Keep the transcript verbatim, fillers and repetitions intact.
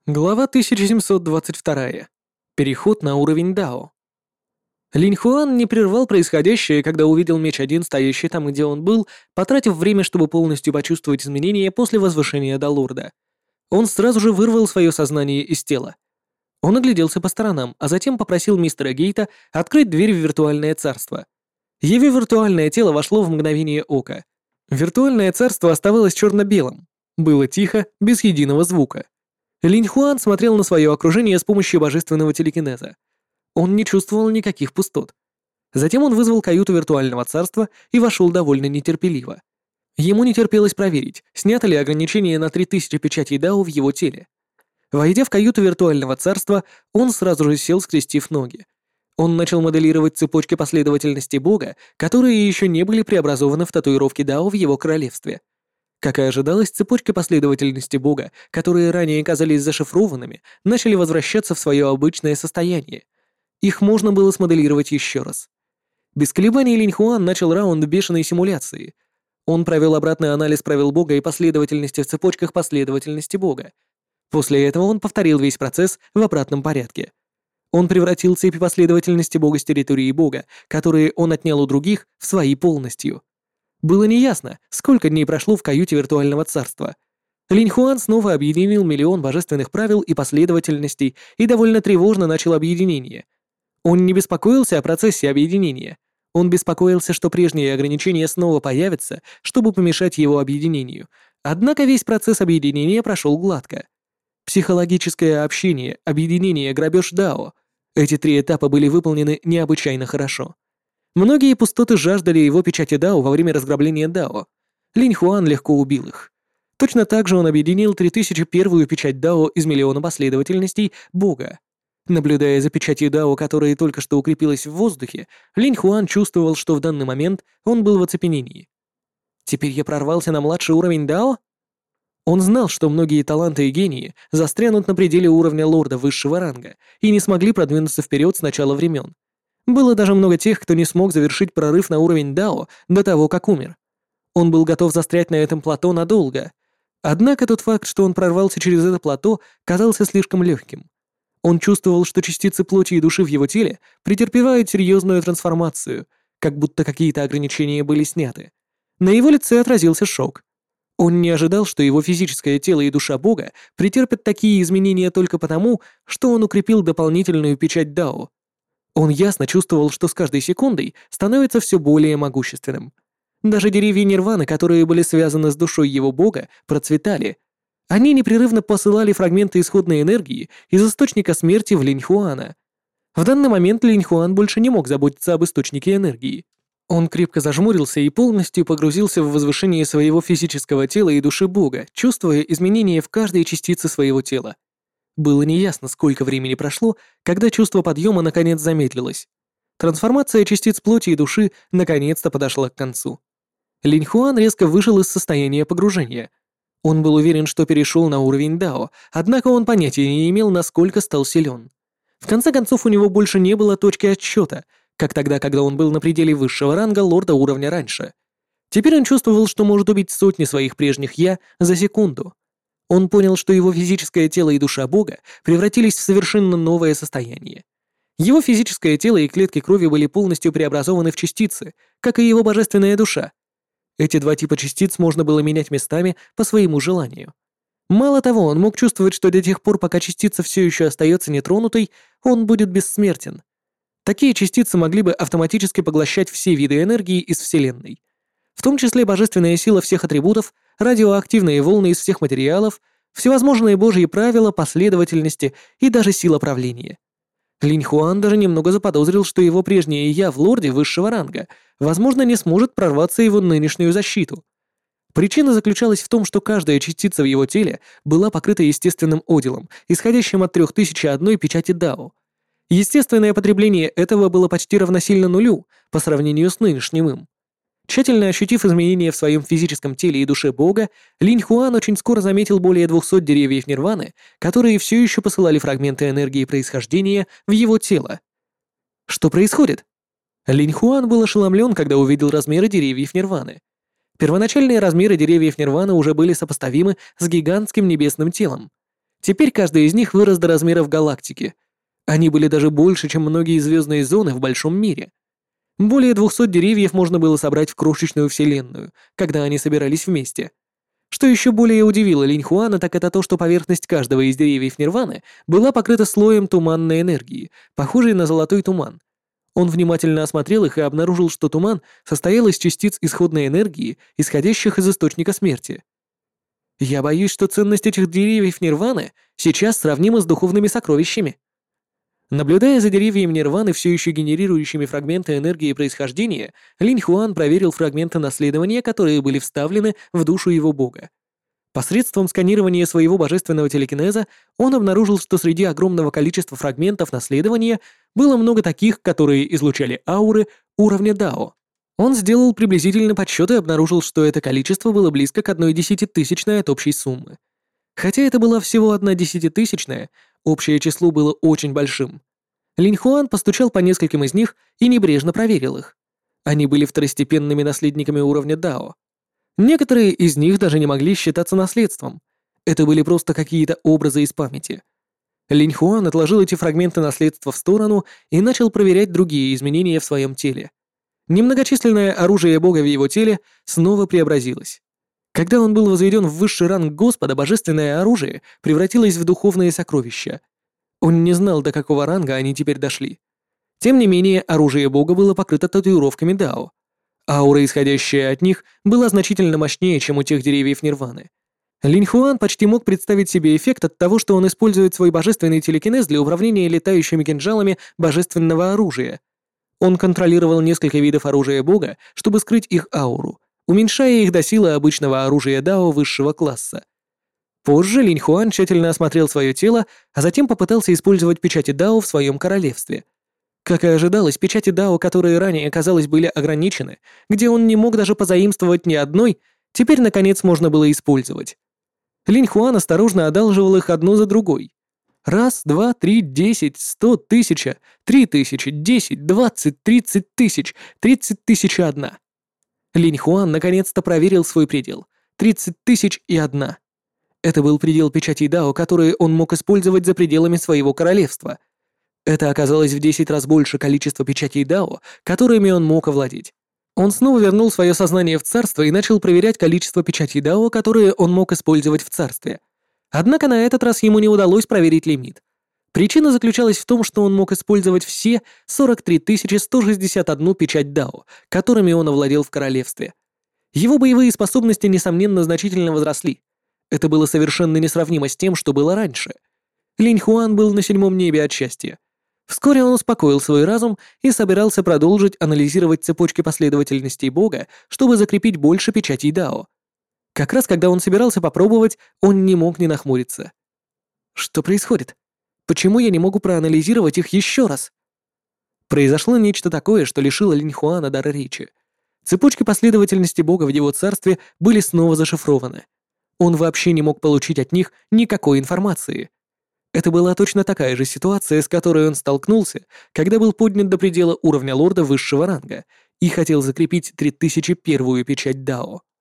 Глава тысяча семьсот двадцать два. Переход на уровень Дао. Линь Хуан не прервал происходящее, когда увидел меч один, стоящий там, где он был, потратив время, чтобы полностью почувствовать изменения после возвышения до лорда. Он сразу же вырвал свое сознание из тела. Он огляделся по сторонам, а затем попросил мистера Гейта открыть дверь в виртуальное царство. Его виртуальное тело вошло в мгновение ока. Виртуальное царство оставалось черно-белым. Было тихо, без единого звука. Линь Хуан смотрел на свое окружение с помощью божественного телекинеза. Он не чувствовал никаких пустот. Затем он вызвал каюту виртуального царства и вошел довольно нетерпеливо. Ему не терпелось проверить, снято ли ограничение на три тысячи печатей Дао в его теле. Войдя в каюту виртуального царства, он сразу же сел, скрестив ноги. Он начал моделировать цепочки последовательности Бога, которые еще не были преобразованы в татуировки Дао в его королевстве. Как и ожидалось, цепочки последовательности Бога, которые ранее казались зашифрованными, начали возвращаться в свое обычное состояние. Их можно было смоделировать еще раз. Без колебаний Линь Хуан начал раунд бешеной симуляции. Он провел обратный анализ правил Бога и последовательности в цепочках последовательности Бога. После этого он повторил весь процесс в обратном порядке. Он превратил цепи последовательности Бога с территории Бога, которые он отнял у других, в свои полностью. Было неясно, сколько дней прошло в каюте виртуального царства. Линь Хуан снова объединил миллион божественных правил и последовательностей и довольно тревожно начал объединение. Он не беспокоился о процессе объединения. Он беспокоился, что прежние ограничения снова появятся, чтобы помешать его объединению. Однако весь процесс объединения прошел гладко. Психологическое общение, объединение, грабеж Дао. Эти три этапа были выполнены необычайно хорошо. Многие пустоты жаждали его печати Дао во время разграбления Дао. Линь Хуан легко убил их. Точно так же он объединил три тысячи первую печать Дао из миллиона последовательностей Бога. Наблюдая за печатью Дао, которая только что укрепилась в воздухе, Линь Хуан чувствовал, что в данный момент он был в оцепенении. Теперь я прорвался на младший уровень Дао? Он знал, что многие таланты и гении застрянут на пределе уровня лорда высшего ранга и не смогли продвинуться вперед с начала времен. Было даже много тех, кто не смог завершить прорыв на уровень Дао до того, как умер. Он был готов застрять на этом плато надолго. Однако тот факт, что он прорвался через это плато, казался слишком легким. Он чувствовал, что частицы плоти и души в его теле претерпевают серьезную трансформацию, как будто какие-то ограничения были сняты. На его лице отразился шок. Он не ожидал, что его физическое тело и душа Бога претерпят такие изменения только потому, что он укрепил дополнительную печать Дао. Он ясно чувствовал, что с каждой секундой становится все более могущественным. Даже деревья Нирваны, которые были связаны с душой его бога, процветали. Они непрерывно посылали фрагменты исходной энергии из источника смерти в Линь Хуана. В данный момент Линь Хуан больше не мог заботиться об источнике энергии. Он крепко зажмурился и полностью погрузился в возвышение своего физического тела и души бога, чувствуя изменения в каждой частице своего тела. Было неясно, сколько времени прошло, когда чувство подъема наконец замедлилось. Трансформация частиц плоти и души наконец-то подошла к концу. Линь Хуан резко вышел из состояния погружения. Он был уверен, что перешел на уровень Дао, однако он понятия не имел, насколько стал силен. В конце концов, у него больше не было точки отсчета, как тогда, когда он был на пределе высшего ранга лорда уровня раньше. Теперь он чувствовал, что может убить сотни своих прежних «я» за секунду. Он понял, что его физическое тело и душа Бога превратились в совершенно новое состояние. Его физическое тело и клетки крови были полностью преобразованы в частицы, как и его божественная душа. Эти два типа частиц можно было менять местами по своему желанию. Мало того, он мог чувствовать, что до тех пор, пока частица все еще остается нетронутой, он будет бессмертен. Такие частицы могли бы автоматически поглощать все виды энергии из Вселенной, в том числе божественная сила всех атрибутов, радиоактивные волны из всех материалов, всевозможные божьи правила, последовательности и даже сила правления. Линь Хуан даже немного заподозрил, что его прежнее «я» в лорде высшего ранга, возможно, не сможет прорваться его нынешнюю защиту. Причина заключалась в том, что каждая частица в его теле была покрыта естественным оделом, исходящим от трёх тысяч одной печати Дао. Естественное потребление этого было почти равносильно нулю по сравнению с нынешним им. Тщательно ощутив изменения в своем физическом теле и душе Бога, Линь Хуан очень скоро заметил более двухсот деревьев Нирваны, которые все еще посылали фрагменты энергии происхождения в его тело. Что происходит? Линь Хуан был ошеломлен, когда увидел размеры деревьев Нирваны. Первоначальные размеры деревьев Нирваны уже были сопоставимы с гигантским небесным телом. Теперь каждый из них вырос до размеров галактики. Они были даже больше, чем многие звездные зоны в большом мире. Более двухсот деревьев можно было собрать в крошечную вселенную, когда они собирались вместе. Что еще более удивило Линь Хуана, так это то, что поверхность каждого из деревьев Нирваны была покрыта слоем туманной энергии, похожей на золотой туман. Он внимательно осмотрел их и обнаружил, что туман состоял из частиц исходной энергии, исходящих из источника смерти. Я боюсь, что ценность этих деревьев Нирваны сейчас сравнима с духовными сокровищами. Наблюдая за деревьями Нирваны, все еще генерирующими фрагменты энергии происхождения, Линь Хуан проверил фрагменты наследования, которые были вставлены в душу его бога. Посредством сканирования своего божественного телекинеза он обнаружил, что среди огромного количества фрагментов наследования было много таких, которые излучали ауры уровня Дао. Он сделал приблизительный подсчет и обнаружил, что это количество было близко к одной десятитысячной от общей суммы. Хотя это была всего одна десятитысячная, общее число было очень большим. Линь Хуан постучал по нескольким из них и небрежно проверил их. Они были второстепенными наследниками уровня Дао. Некоторые из них даже не могли считаться наследством. Это были просто какие-то образы из памяти. Линь Хуан отложил эти фрагменты наследства в сторону и начал проверять другие изменения в своем теле. Немногочисленное оружие бога в его теле снова преобразилось. Когда он был возведен в высший ранг Господа, божественное оружие превратилось в духовные сокровища. Он не знал, до какого ранга они теперь дошли. Тем не менее, оружие бога было покрыто татуировками Дао. Аура, исходящая от них, была значительно мощнее, чем у тех деревьев Нирваны. Линь Хуан почти мог представить себе эффект от того, что он использует свой божественный телекинез для управления летающими кинжалами божественного оружия. Он контролировал несколько видов оружия бога, чтобы скрыть их ауру, уменьшая их до силы обычного оружия Дао высшего класса. Позже Линь Хуан тщательно осмотрел свое тело, а затем попытался использовать печати Дао в своем королевстве. Как и ожидалось, печати Дао, которые ранее, казалось, были ограничены, где он не мог даже позаимствовать ни одной, теперь, наконец, можно было использовать. Линь Хуан осторожно одалживал их одну за другой. Раз, два, три, десять, сто, тысяча, три тысячи, десять, двадцать, тридцать тысяч, тридцать тысяч и одна. Линь Хуан наконец-то проверил свой предел. Тридцать тысяч и одна. Это был предел печатей Дао, которые он мог использовать за пределами своего королевства. Это оказалось в десять раз больше количества печатей Дао, которыми он мог овладеть. Он снова вернул свое сознание в царство и начал проверять количество печатей Дао, которые он мог использовать в царстве. Однако на этот раз ему не удалось проверить лимит. Причина заключалась в том, что он мог использовать все сорок три тысячи сто шестьдесят одну печать Дао, которыми он овладел в королевстве. Его боевые способности, несомненно, значительно возросли. Это было совершенно несравнимо с тем, что было раньше. Линь Хуан был на седьмом небе от счастья. Вскоре он успокоил свой разум и собирался продолжить анализировать цепочки последовательностей бога, чтобы закрепить больше печатей Дао. Как раз когда он собирался попробовать, он не мог не нахмуриться. Что происходит? Почему я не могу проанализировать их еще раз? Произошло нечто такое, что лишило Линь Хуана дара речи. Цепочки последовательности бога в его царстве были снова зашифрованы. Он вообще не мог получить от них никакой информации. Это была точно такая же ситуация, с которой он столкнулся, когда был поднят до предела уровня лорда высшего ранга и хотел закрепить три тысячи первую печать Дао.